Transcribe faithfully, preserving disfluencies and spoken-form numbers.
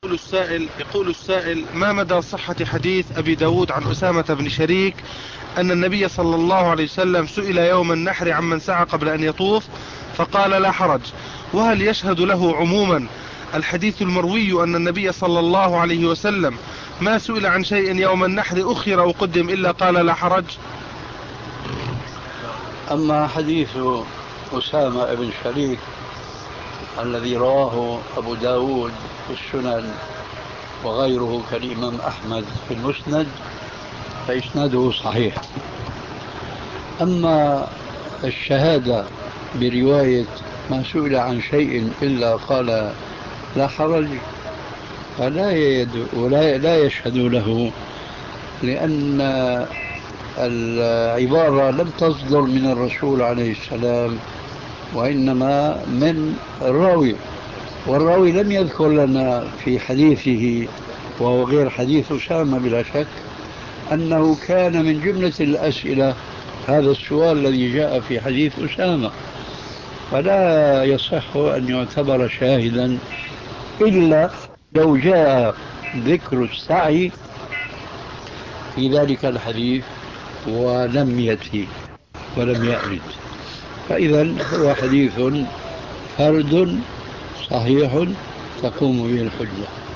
يقول السائل يقول السائل ما مدى صحة حديث أبي داود عن أسامة بن شريك أن النبي صلى الله عليه وسلم سئل يوم النحر عمن سعى قبل أن يطوف فقال لا حرج، وهل يشهد له عموما الحديث المروي أن النبي صلى الله عليه وسلم ما سئل عن شيء يوم النحر أخر أو قدم إلا قال لا حرج؟ أما حديث أسامة بن شريك الذي رواه أبو داود في السنن وغيره كالإمام أحمد في المسند فإسناده صحيح. أما الشهادة برواية ما سئل عن شيء إلا قال لا حرج فلا يد ولا لا يشهد له، لأن العبارة لم تصدر من الرسول عليه السلام وإنما من الراوي، والراوي لم يذكر لنا في حديثه وهو غير حديث أسامة بلا شك أنه كان من جملة الأسئلة هذا السؤال الذي جاء في حديث أسامة، فلا يصح أن يعتبر شاهدا إلا لو جاء ذكر السعي في ذلك الحديث ولم يأتي ولم يأرد، فإذا هو حديث فرد صحيح تقوم به الحجة.